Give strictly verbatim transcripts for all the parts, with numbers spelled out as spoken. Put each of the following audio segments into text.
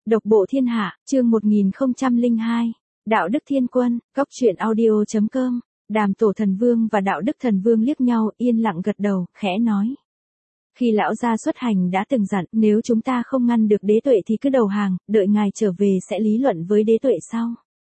Độc bộ thiên hạ, chương một nghìn không trăm lẻ hai. Đạo đức thiên quân, góc truyện audio chấm com. Đàm Tổ Thần Vương và Đạo Đức Thần Vương liếc nhau, yên lặng gật đầu, khẽ nói. Khi lão gia xuất hành đã từng dặn, nếu chúng ta không ngăn được đế tuệ thì cứ đầu hàng, đợi ngài trở về sẽ lý luận với đế tuệ sau.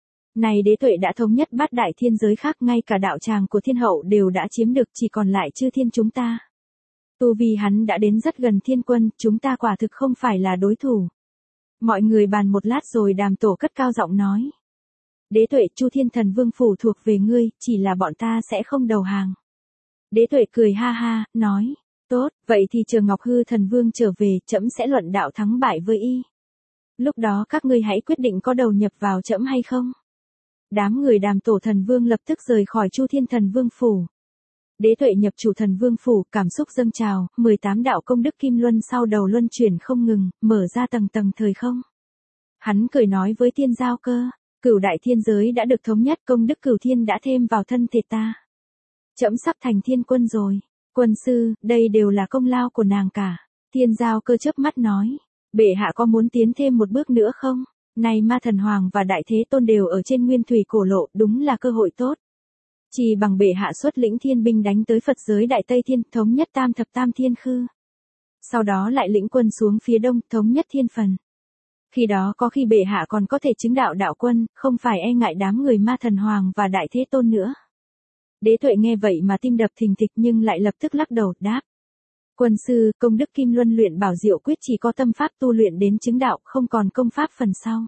Này đế tuệ đã thống nhất bát đại thiên giới khác, ngay cả đạo tràng của thiên hậu đều đã chiếm được, chỉ còn lại chư thiên chúng ta. Tu vi hắn đã đến rất gần thiên quân, chúng ta quả thực không phải là đối thủ. Mọi người bàn một lát rồi Đàm Tổ cất cao giọng nói. Đế tuệ, Chu Thiên Thần Vương phủ thuộc về ngươi, chỉ là bọn ta sẽ không đầu hàng. Đế tuệ cười ha ha, nói. Tốt, vậy thì chờ Ngọc Hư Thần Vương trở về, trẫm sẽ luận đạo thắng bại với y. Lúc đó các ngươi hãy quyết định có đầu nhập vào trẫm hay không. Đám người Đàm Tổ Thần Vương lập tức rời khỏi Chu Thiên Thần Vương phủ. Đế tuệ nhập chủ Thần Vương phủ, cảm xúc dâng trào, mười tám đạo công đức kim luân sau đầu luân chuyển không ngừng, mở ra tầng tầng thời không. Hắn cười nói với Thiên Giao Cơ, cửu đại thiên giới đã được thống nhất, công đức cửu thiên đã thêm vào thân thể ta. Trẫm sắp thành thiên quân rồi. Quân sư, đây đều là công lao của nàng cả. Thiên Giao Cơ chớp mắt nói, bệ hạ có muốn tiến thêm một bước nữa không? Này Ma Thần Hoàng và Đại Thế Tôn đều ở trên nguyên thủy cổ lộ, đúng là cơ hội tốt. Chỉ bằng bệ hạ xuất lĩnh thiên binh đánh tới Phật giới Đại Tây Thiên, thống nhất tam thập tam thiên khư. Sau đó lại lĩnh quân xuống phía đông, thống nhất thiên phần. Khi đó có khi bệ hạ còn có thể chứng đạo đạo quân, không phải e ngại đám người Ma Thần Hoàng và Đại Thế Tôn nữa. Đế tuệ nghe vậy mà tim đập thình thịch nhưng lại lập tức lắc đầu, đáp. Quân sư, công đức kim luân luyện bảo diệu quyết chỉ có tâm pháp tu luyện đến chứng đạo, không còn công pháp phần sau.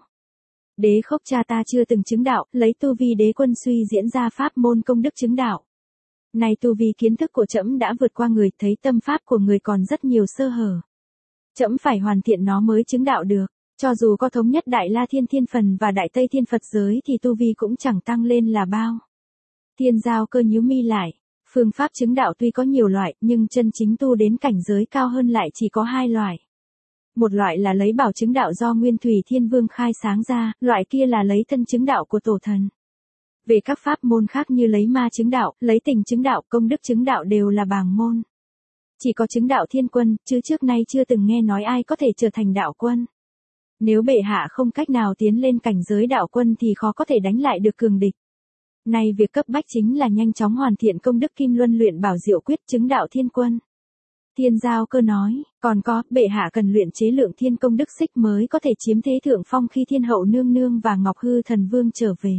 Đế khốc cha ta chưa từng chứng đạo, lấy tu vi đế quân suy diễn ra pháp môn công đức chứng đạo. Này tu vi kiến thức của trẫm đã vượt qua người, thấy tâm pháp của người còn rất nhiều sơ hở. Trẫm phải hoàn thiện nó mới chứng đạo được, cho dù có thống nhất Đại La Thiên Thiên Phần và Đại Tây Thiên Phật giới thì tu vi cũng chẳng tăng lên là bao. Thiên Giao Cơ nhíu mi lại, phương pháp chứng đạo tuy có nhiều loại, nhưng chân chính tu đến cảnh giới cao hơn lại chỉ có hai loại. Một loại là lấy bảo chứng đạo do Nguyên Thủy Thiên Vương khai sáng ra, loại kia là lấy thân chứng đạo của tổ thần. Về các pháp môn khác như lấy ma chứng đạo, lấy tình chứng đạo, công đức chứng đạo đều là bàng môn. Chỉ có chứng đạo thiên quân, chứ trước nay chưa từng nghe nói ai có thể trở thành đạo quân. Nếu bệ hạ không cách nào tiến lên cảnh giới đạo quân thì khó có thể đánh lại được cường địch. Này việc cấp bách chính là nhanh chóng hoàn thiện công đức kim luân luyện bảo diệu quyết chứng đạo thiên quân. Thiên Giao Cơ nói, còn có, bệ hạ cần luyện chế lượng thiên công đức xích mới có thể chiếm thế thượng phong khi thiên hậu nương nương và Ngọc Hư Thần Vương trở về.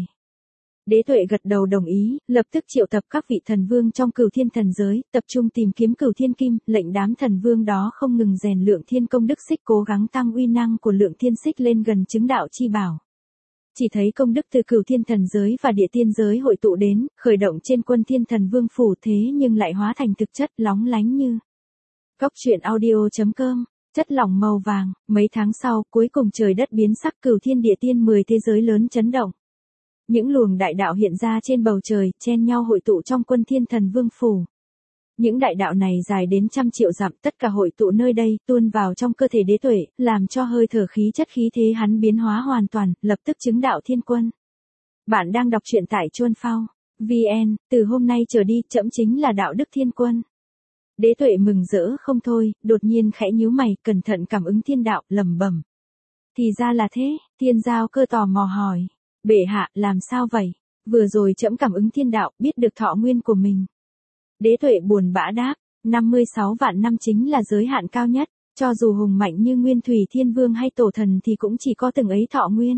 Đế tuệ gật đầu đồng ý, lập tức triệu tập các vị thần vương trong cửu thiên thần giới, tập trung tìm kiếm cửu thiên kim, lệnh đám thần vương đó không ngừng rèn lượng thiên công đức xích, cố gắng tăng uy năng của lượng thiên xích lên gần chứng đạo chi bảo. Chỉ thấy công đức từ cửu thiên thần giới và địa tiên giới hội tụ đến, khởi động trên quân thiên thần vương phủ, thế nhưng lại hóa thành thực chất lóng lánh như. Góc truyện audio chấm com, chất lỏng màu vàng, mấy tháng sau, cuối cùng trời đất biến sắc, cửu thiên địa tiên mười thế giới lớn chấn động. Những luồng đại đạo hiện ra trên bầu trời, chen nhau hội tụ trong quân thiên thần vương phủ. Những đại đạo này dài đến trăm triệu dặm, tất cả hội tụ nơi đây, tuôn vào trong cơ thể đế tuệ, làm cho hơi thở khí chất khí thế hắn biến hóa hoàn toàn, lập tức chứng đạo thiên quân. Bạn đang đọc truyện tại Chuan Phao vê en, từ hôm nay trở đi, trẫm chính là đạo đức thiên quân. Đế tuệ mừng rỡ không thôi, đột nhiên khẽ nhíu mày, cẩn thận cảm ứng thiên đạo, lẩm bẩm. Thì ra là thế, Thiên Giao Cơ tò mò hỏi. Bệ hạ, làm sao vậy? Vừa rồi trẫm cảm ứng thiên đạo, biết được thọ nguyên của mình. Đế tuệ buồn bã đáp, năm mươi sáu vạn năm chính là giới hạn cao nhất, cho dù hùng mạnh như Nguyên Thủy Thiên Vương hay tổ thần thì cũng chỉ có từng ấy thọ nguyên.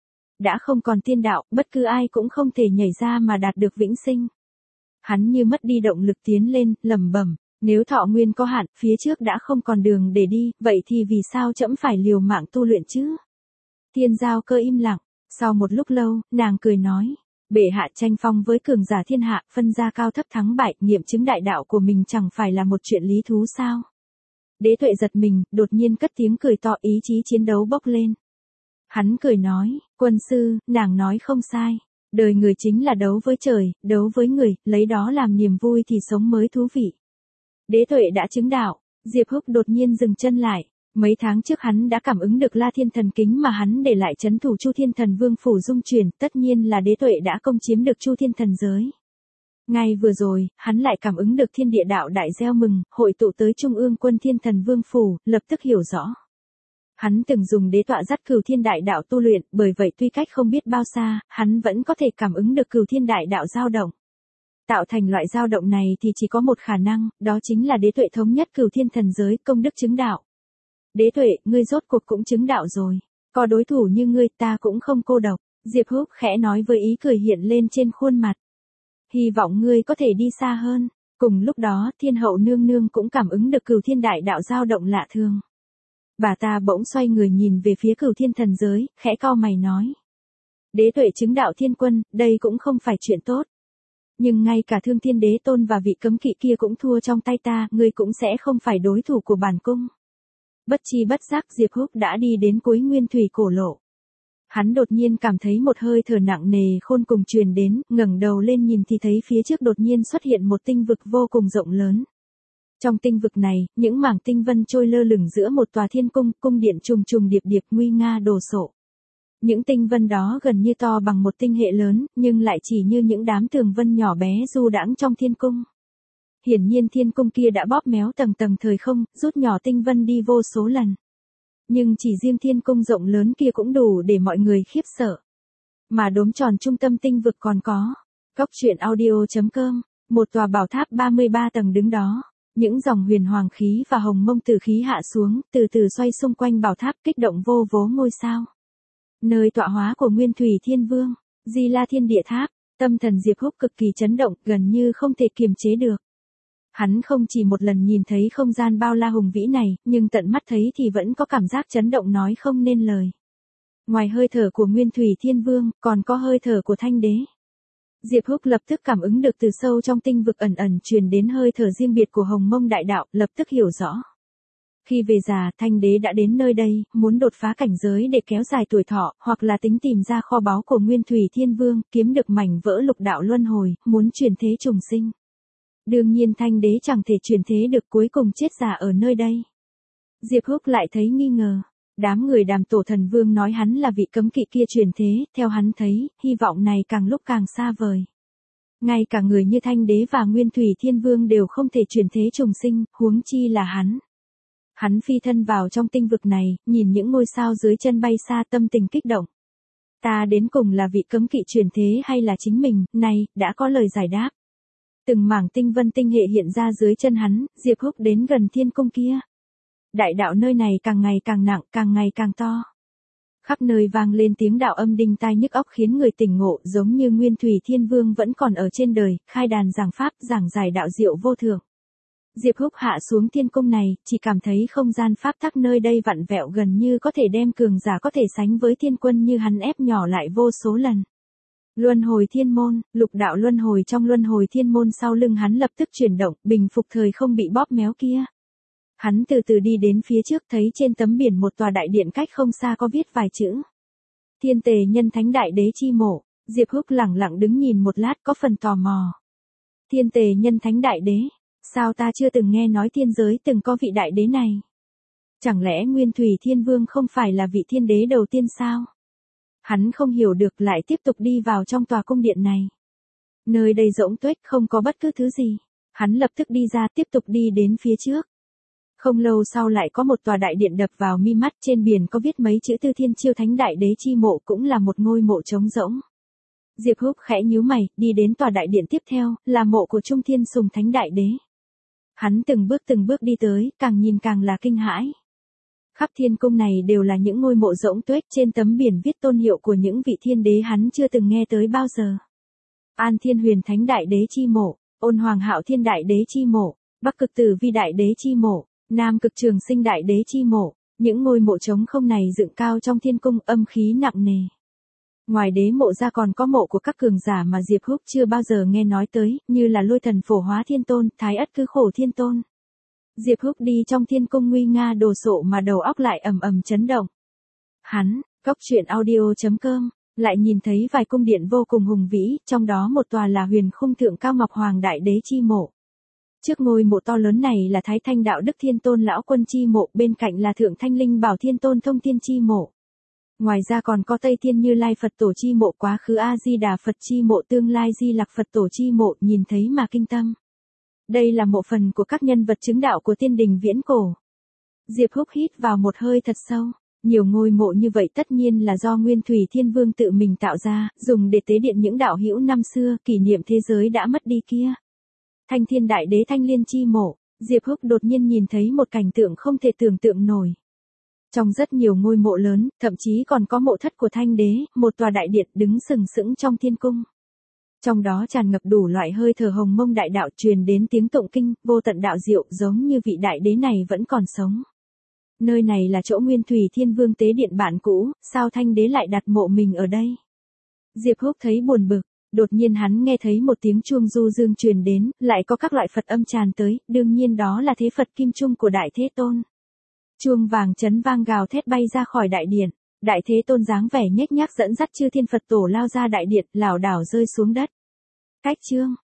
Đã không còn thiên đạo, bất cứ ai cũng không thể nhảy ra mà đạt được vĩnh sinh. Hắn như mất đi động lực tiến lên, lẩm bẩm, nếu thọ nguyên có hạn, phía trước đã không còn đường để đi, vậy thì vì sao trẫm phải liều mạng tu luyện chứ? Thiên Giao Cơ im lặng, sau một lúc lâu, nàng cười nói. Bệ hạ tranh phong với cường giả thiên hạ, phân ra cao thấp thắng bại, nghiệm chứng đại đạo của mình chẳng phải là một chuyện lý thú sao? Đế tuệ giật mình, đột nhiên cất tiếng cười to, ý chí chiến đấu bốc lên. Hắn cười nói, quân sư, nàng nói không sai. Đời người chính là đấu với trời, đấu với người, lấy đó làm niềm vui thì sống mới thú vị. Đế tuệ đã chứng đạo, Diệp Húc đột nhiên dừng chân lại. Mấy tháng trước hắn đã cảm ứng được La Thiên Thần Kính mà hắn để lại trấn thủ Chu Thiên Thần Vương phủ dung chuyển, tất nhiên là đế tuệ đã công chiếm được Chu Thiên Thần giới. Ngay vừa rồi, hắn lại cảm ứng được thiên địa đạo đại gieo mừng, hội tụ tới Trung ương quân Thiên Thần Vương phủ, lập tức hiểu rõ. Hắn từng dùng đế tọa dắt cửu thiên đại đạo tu luyện, bởi vậy tuy cách không biết bao xa, hắn vẫn có thể cảm ứng được cửu thiên đại đạo dao động. Tạo thành loại dao động này thì chỉ có một khả năng, đó chính là đế tuệ thống nhất cửu thiên thần giới, công đức chứng đạo. Đế tuệ, ngươi rốt cuộc cũng chứng đạo rồi. Có đối thủ như ngươi ta cũng không cô độc. Diệp Húc khẽ nói với ý cười hiện lên trên khuôn mặt. Hy vọng ngươi có thể đi xa hơn. Cùng lúc đó thiên hậu nương nương cũng cảm ứng được cửu thiên đại đạo dao động lạ thường. Bà ta bỗng xoay người nhìn về phía cửu thiên thần giới, khẽ cau mày nói. Đế tuệ chứng đạo thiên quân, đây cũng không phải chuyện tốt. Nhưng ngay cả Thương Thiên Đế Tôn và vị cấm kỵ kia cũng thua trong tay ta, ngươi cũng sẽ không phải đối thủ của bản cung. Bất chi bất giác Diệp Húc đã đi đến cuối nguyên thủy cổ lộ. Hắn đột nhiên cảm thấy một hơi thở nặng nề khôn cùng truyền đến, ngẩng đầu lên nhìn thì thấy phía trước đột nhiên xuất hiện một tinh vực vô cùng rộng lớn. Trong tinh vực này, những mảng tinh vân trôi lơ lửng giữa một tòa thiên cung, cung điện trùng trùng điệp điệp nguy nga đồ sộ. Những tinh vân đó gần như to bằng một tinh hệ lớn, nhưng lại chỉ như những đám tường vân nhỏ bé du đãng trong thiên cung. Hiển nhiên thiên cung kia đã bóp méo tầng tầng thời không, rút nhỏ tinh vân đi vô số lần. Nhưng chỉ riêng thiên cung rộng lớn kia cũng đủ để mọi người khiếp sợ. Mà đốm tròn trung tâm tinh vực còn có. Góc truyện audio chấm com, một tòa bảo tháp ba mươi ba tầng đứng đó. Những dòng huyền hoàng khí và hồng mông tử khí hạ xuống, từ từ xoay xung quanh bảo tháp kích động vô vố ngôi sao. Nơi tọa hóa của Nguyên Thủy Thiên Vương, Di La Thiên Địa Tháp, tâm thần Diệp Húc cực kỳ chấn động, gần như không thể kiềm chế được. Hắn không chỉ một lần nhìn thấy không gian bao la hùng vĩ này, nhưng tận mắt thấy thì vẫn có cảm giác chấn động nói không nên lời. Ngoài hơi thở của Nguyên Thủy Thiên Vương, còn có hơi thở của Thanh Đế. Diệp Húc lập tức cảm ứng được từ sâu trong tinh vực ẩn ẩn truyền đến hơi thở riêng biệt của Hồng Mông Đại Đạo, lập tức hiểu rõ. Khi về già, Thanh Đế đã đến nơi đây, muốn đột phá cảnh giới để kéo dài tuổi thọ, hoặc là tính tìm ra kho báu của Nguyên Thủy Thiên Vương, kiếm được mảnh vỡ lục đạo luân hồi, muốn chuyển thế trùng sinh. Đương nhiên Thanh Đế chẳng thể chuyển thế được, cuối cùng chết già ở nơi đây. Diệp Húc lại thấy nghi ngờ. Đám người Đàm Tổ Thần Vương nói hắn là vị cấm kỵ kia chuyển thế, theo hắn thấy, hy vọng này càng lúc càng xa vời. Ngay cả người như Thanh Đế và Nguyên Thủy Thiên Vương đều không thể chuyển thế trùng sinh, huống chi là hắn. Hắn phi thân vào trong tinh vực này, nhìn những ngôi sao dưới chân bay xa, tâm tình kích động. Ta đến cùng là vị cấm kỵ chuyển thế hay là chính mình, này, đã có lời giải đáp. Từng mảng tinh vân tinh hệ hiện ra dưới chân hắn, Diệp Húc đến gần thiên cung kia. Đại đạo nơi này càng ngày càng nặng, càng ngày càng to. Khắp nơi vang lên tiếng đạo âm đinh tai nhức óc khiến người tỉnh ngộ, giống như Nguyên Thủy Thiên Vương vẫn còn ở trên đời, khai đàn giảng pháp, giảng giải đạo diệu vô thượng. Diệp Húc hạ xuống thiên cung này, chỉ cảm thấy không gian pháp tắc nơi đây vặn vẹo gần như có thể đem cường giả có thể sánh với thiên quân như hắn ép nhỏ lại vô số lần. Luân hồi thiên môn, lục đạo luân hồi trong luân hồi thiên môn sau lưng hắn lập tức chuyển động, bình phục thời không bị bóp méo kia. Hắn từ từ đi đến phía trước, thấy trên tấm biển một tòa đại điện cách không xa có viết vài chữ. Thiên Tề Nhân Thánh Đại Đế chi mộ. Diệp Húc lẳng lặng đứng nhìn một lát, có phần tò mò. Thiên Tề Nhân Thánh Đại Đế, sao ta chưa từng nghe nói thiên giới từng có vị đại đế này? Chẳng lẽ Nguyên Thủy Thiên Vương không phải là vị thiên đế đầu tiên sao? Hắn không hiểu được, lại tiếp tục đi vào trong tòa cung điện này. Nơi đây rỗng tuếch, không có bất cứ thứ gì. Hắn lập tức đi ra, tiếp tục đi đến phía trước. Không lâu sau lại có một tòa đại điện đập vào mi mắt, trên biển có viết mấy chữ Tư Thiên Chiêu Thánh Đại Đế chi mộ, cũng là một ngôi mộ trống rỗng. Diệp Húc khẽ nhíu mày, đi đến tòa đại điện tiếp theo, là mộ của Trung Thiên Sùng Thánh Đại Đế. Hắn từng bước từng bước đi tới, càng nhìn càng là kinh hãi. Khắp thiên cung này đều là những ngôi mộ rỗng tuếch, trên tấm biển viết tôn hiệu của những vị thiên đế hắn chưa từng nghe tới bao giờ. An Thiên Huyền Thánh Đại Đế chi mộ, Ôn Hoàng Hạo Thiên Đại Đế chi mộ, Bắc Cực Tử Vi Đại Đế chi mộ, Nam Cực Trường Sinh Đại Đế chi mộ. Những ngôi mộ trống không này dựng cao trong thiên cung, âm khí nặng nề. Ngoài đế mộ ra còn có mộ của các cường giả mà Diệp Húc chưa bao giờ nghe nói tới, như là Lôi Thần Phổ Hóa Thiên Tôn, Thái Ất Cư Khổ Thiên Tôn. Diệp Húc đi trong thiên cung nguy nga đồ sộ mà đầu óc lại ầm ầm chấn động. Hắn, góc truyện audio chấm com, lại nhìn thấy vài cung điện vô cùng hùng vĩ, trong đó một tòa là Huyền Khung Thượng Cao Ngọc Hoàng Đại Đế chi mộ. Trước ngôi mộ to lớn này là Thái Thanh Đạo Đức Thiên Tôn Lão Quân chi mộ, bên cạnh là Thượng Thanh Linh Bảo Thiên Tôn Thông Thiên chi mộ. Ngoài ra còn có Tây Thiên Như Lai Phật Tổ chi mộ, Quá Khứ A Di Đà Phật chi mộ, Tương Lai Di Lặc Phật Tổ chi mộ, nhìn thấy mà kinh tâm. Đây là mộ phần của các nhân vật chứng đạo của tiên đình viễn cổ. Diệp Húc hít vào một hơi thật sâu. Nhiều ngôi mộ như vậy tất nhiên là do Nguyên Thủy Thiên Vương tự mình tạo ra, dùng để tế điện những đạo hữu năm xưa, kỷ niệm thế giới đã mất đi kia. Thanh Thiên Đại Đế Thanh Liên chi mộ, Diệp Húc đột nhiên nhìn thấy một cảnh tượng không thể tưởng tượng nổi. Trong rất nhiều ngôi mộ lớn, thậm chí còn có mộ thất của Thanh Đế, một tòa đại điện đứng sừng sững trong thiên cung. Trong đó tràn ngập đủ loại hơi thở hồng mông đại đạo, truyền đến tiếng tụng kinh, vô tận đạo diệu, giống như vị đại đế này vẫn còn sống. Nơi này là chỗ Nguyên Thủy Thiên Vương tế điện bạn cũ, sao Thanh Đế lại đặt mộ mình ở đây? Diệp Húc thấy buồn bực, đột nhiên hắn nghe thấy một tiếng chuông du dương truyền đến, lại có các loại Phật âm tràn tới, đương nhiên đó là thế Phật Kim Trung của Đại Thế Tôn. Chuông vàng chấn vang gào thét bay ra khỏi đại điện, Đại Thế Tôn dáng vẻ nhếch nhác dẫn dắt chư thiên Phật tổ lao ra đại điện, lảo đảo rơi xuống đất. Cách chương